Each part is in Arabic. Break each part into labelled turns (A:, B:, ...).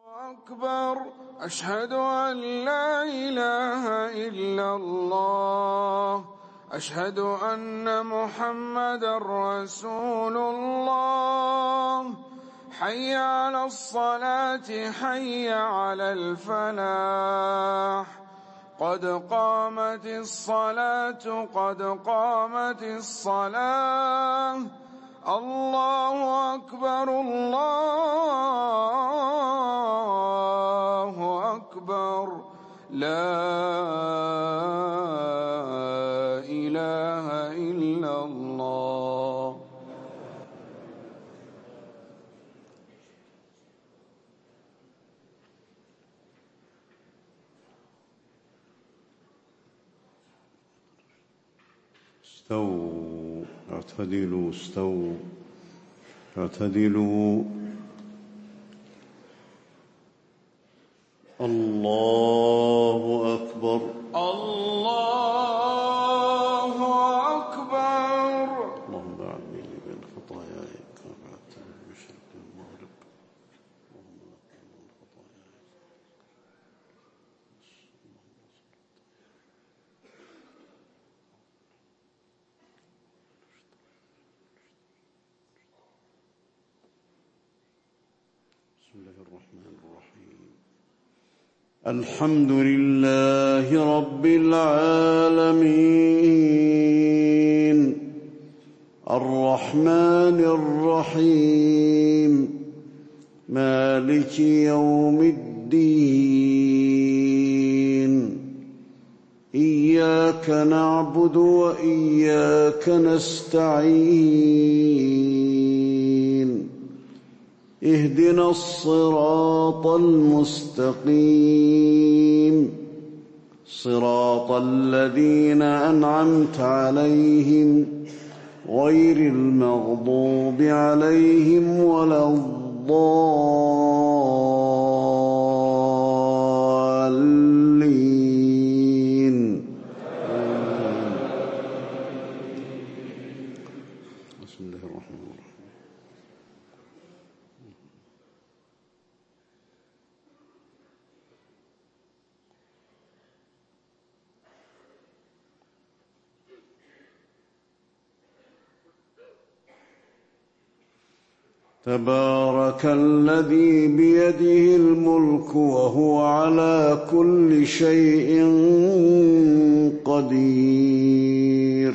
A: أكبر. أشهد أن لا إله إلا الله. أشهد أن محمدًا رسول الله. حي على الصلاة حي على الفلاح. قد قامت الصلاة قد قامت الصلاة. الله أكبر الله أكبر. لا إله إلا الله.
B: استووا اعتدلوا استووا اعتدلوا. الله أكبر
A: الله أكبر.
B: اللهم أعني من خطاياي كما بعدت من المشرق والمغرب. اللهم نقني من خطاياي. بسم الله الرحمن الرحيم. الحمد لله رب العالمين الرحمن الرحيم مالك يوم الدين. إياك نعبد وإياك نستعين. اهدنا الصراط المستقيم صراط الذين أنعمت عليهم غير المغضوب عليهم ولا الضالين. بسم الله الرحمن الرحيم. تبارك الذي بيده الملك وهو على كل شيء قدير.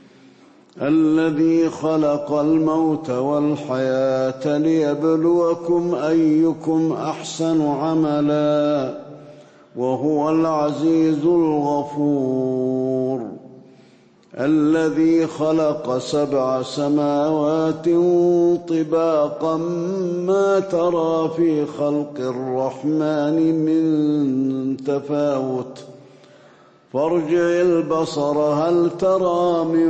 B: الذي خلق الموت والحياة ليبلوكم أيكم أحسن عملا وهو العزيز الغفور. الذي خلق 7 سماوات طباقا ما ترى في خلق الرحمن من تفاوت فارجع البصر هل ترى من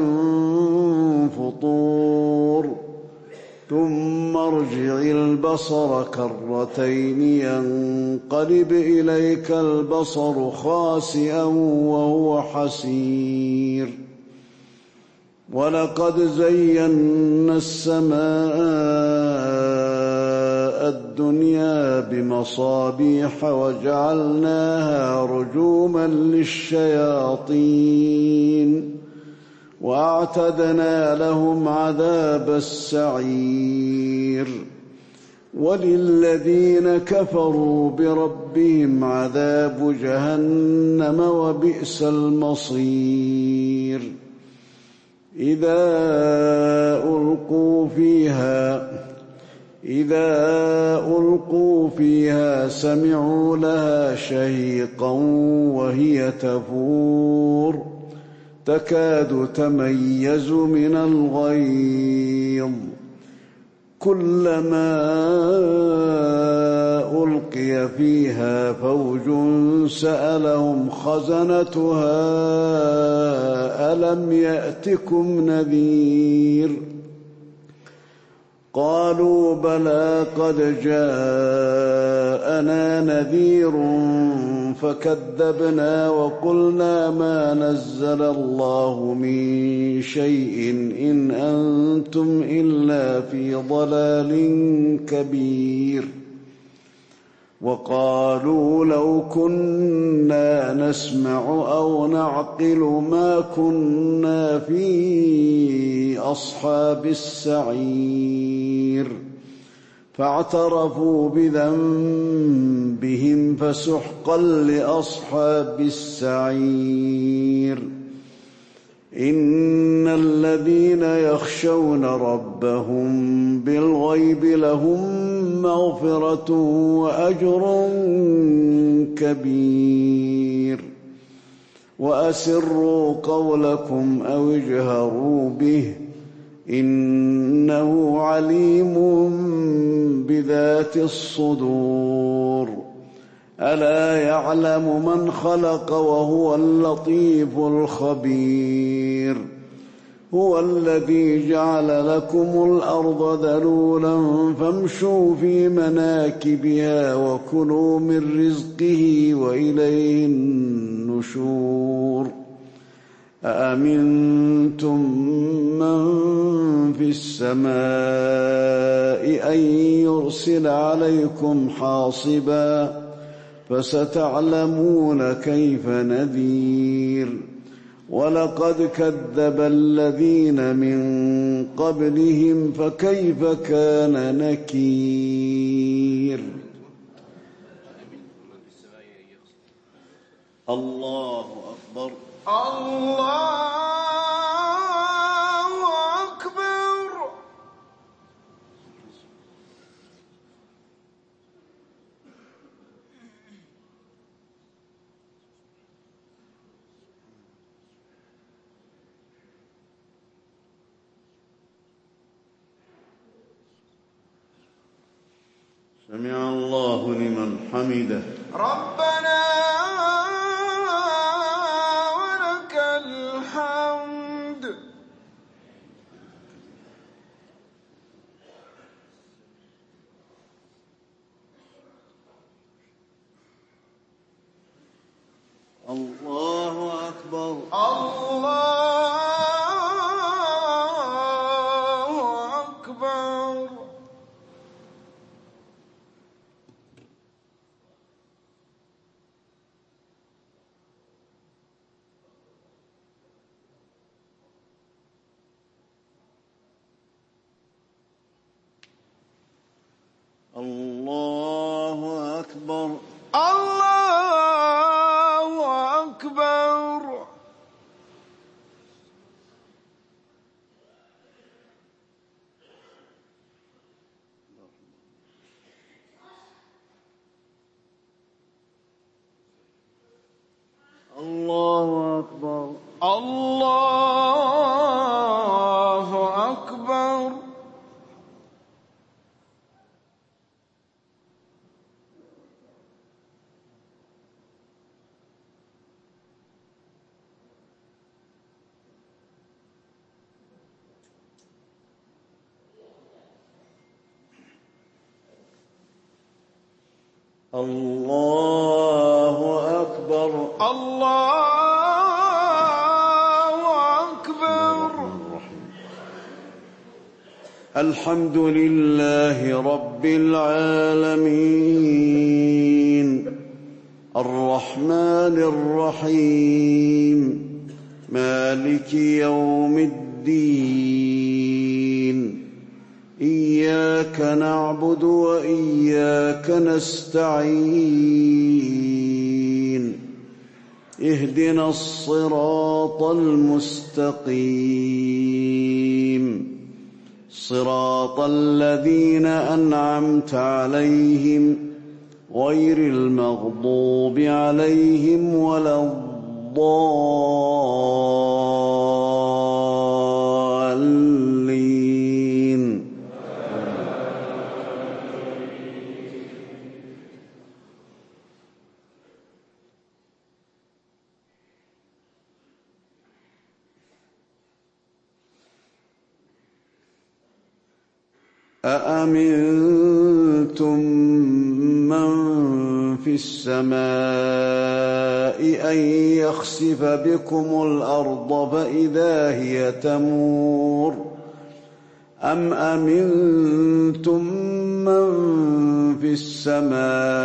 B: فطور ثم ارجع البصر كرتين ينقلب إليك البصر خاسئا وهو حسير. ولقد زينا السماء الدنيا بمصابيح وجعلناها رجوما للشياطين وأعتدنا لهم عذاب السعير. وللذين كفروا بربهم عذاب جهنم وبئس المصير. إذا ألقوا فيها سمعوا لها شهيقا وهي تفور تكاد تميز من الغيظ. كلما ألقي فيها فوج سألهم خزنتها ألم يأتكم نذير. قالوا بلى قد جاءنا نذير فكذبنا وقلنا ما نزل الله من شيء إن أنتم إلا في ضلال كبير. وقالوا لو كنا نسمع أو نعقل ما كنا في أصحاب السعير فاعترفوا بذنبهم فسحقا لأصحاب السعير إن الذين يخشون ربهم بالغيب لهم مغفرة وأجر كبير وأسروا قولكم أو اجهروا به إنه عليم بذات الصدور ألا يعلم من خلق وهو اللطيف الخبير هو الذي جعل لكم الأرض ذلولا فامشوا في مناكبها وكلوا من رزقه وإليه النشور أأمنتم من في السماء أن يرسل عليكم حاصبا فستعلمون كيف نذير ولقد كذب الذين من قبلهم فكيف كان نكير الله أكبر
A: الله أكبر.
B: سمع الله لمن حمده
A: ربنا ولك الحمد.
B: الله أكبر
A: الله أكبر.
B: الله أكبر
A: الله أكبر.
B: الله أكبر
A: الله أكبر.
B: الله أكبر
A: الله أكبر.
B: الحمد لله رب العالمين الرحمن الرحيم مالك يوم الدين إياك نعبد وإياك نستعين اهدنا الصراط المستقيم صراط الذين أنعمت عليهم غير المغضوب عليهم ولا الضالين أأمنتم من في السماء أن يخسف بكم الأرض فإذا هي تمور أم أمنتم من في السماء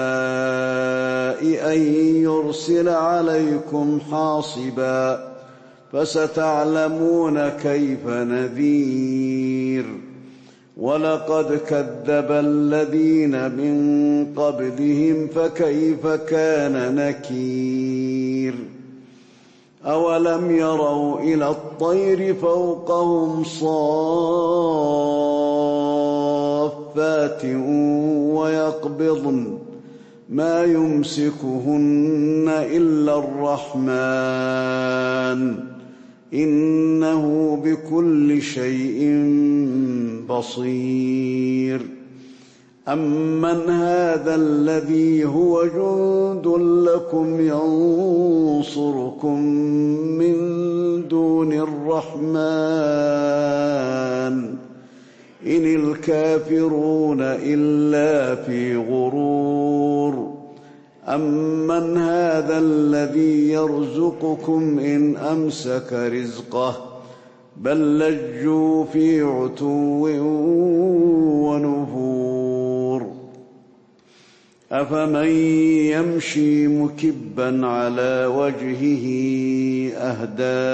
B: أن يرسل عليكم حاصبا فستعلمون كيف نذير ولقد كذب الذين من قبلهم فكيف كان نكير أولم يروا إلى الطير فوقهم صافات ويقبضن ما يمسكهن إلا الرحمن إنه بكل شيء بصير أمن هذا الذي هو جند لكم ينصركم من دون الرحمن إن الكافرون إلا في غرور أمن هذا الذي يرزقكم إن أمسك رزقه بل لجوا في عتو ونفور أفمن يمشي مكبا على وجهه أهدى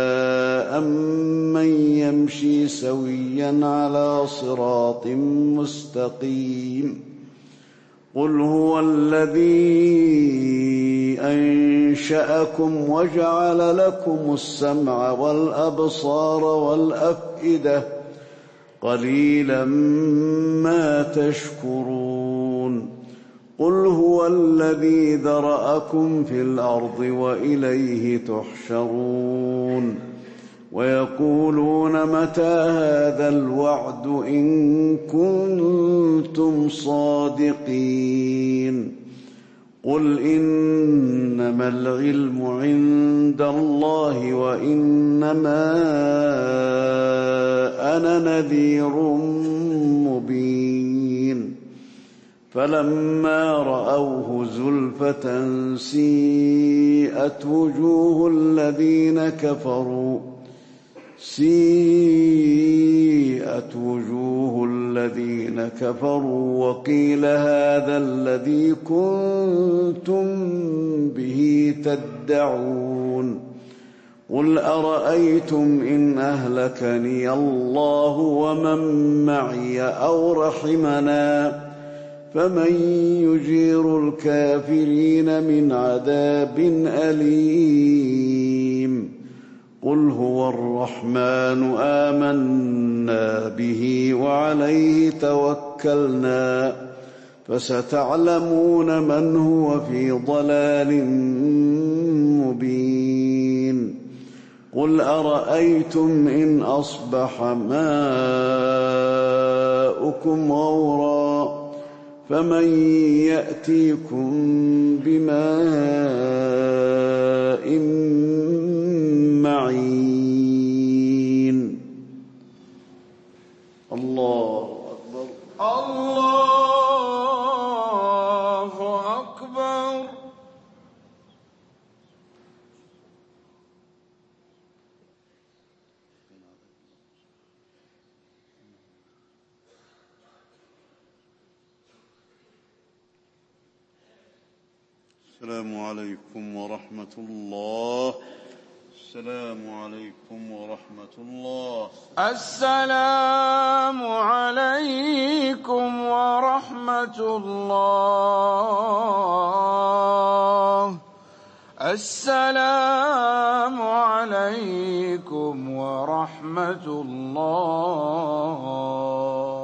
B: أمن يمشي سويا على صراط مستقيم قل هو الذي أنشأكم وجعل لكم السمع والأبصار والأفئدة قليلا ما تشكرون قل هو الذي ذرأكم في الأرض وإليه تحشرون ويقولون متى هذا الوعد إن كنتم صادقين قل إنما العلم عند الله وإنما أنا نذير مبين فلما رأوه زلفة سيئت وجوه الذين كفروا وقيل هذا الذي كنتم به تدعون قل أرأيتم إن أهلكني الله ومن معي أو رحمنا فمن يجير الكافرين من عذاب أليم قل هو الرحمن آمنا به وعليه توكلنا فستعلمون من هو في ضلال مبين قل أرأيتم إن أصبح ماؤكم غورا فمن يأتيكم بماء معين الله أكبر
A: الله أكبر
B: السلام عليكم ورحمة الله السلام عليكم ورحمة الله
A: السلام عليكم ورحمة الله السلام عليكم ورحمة الله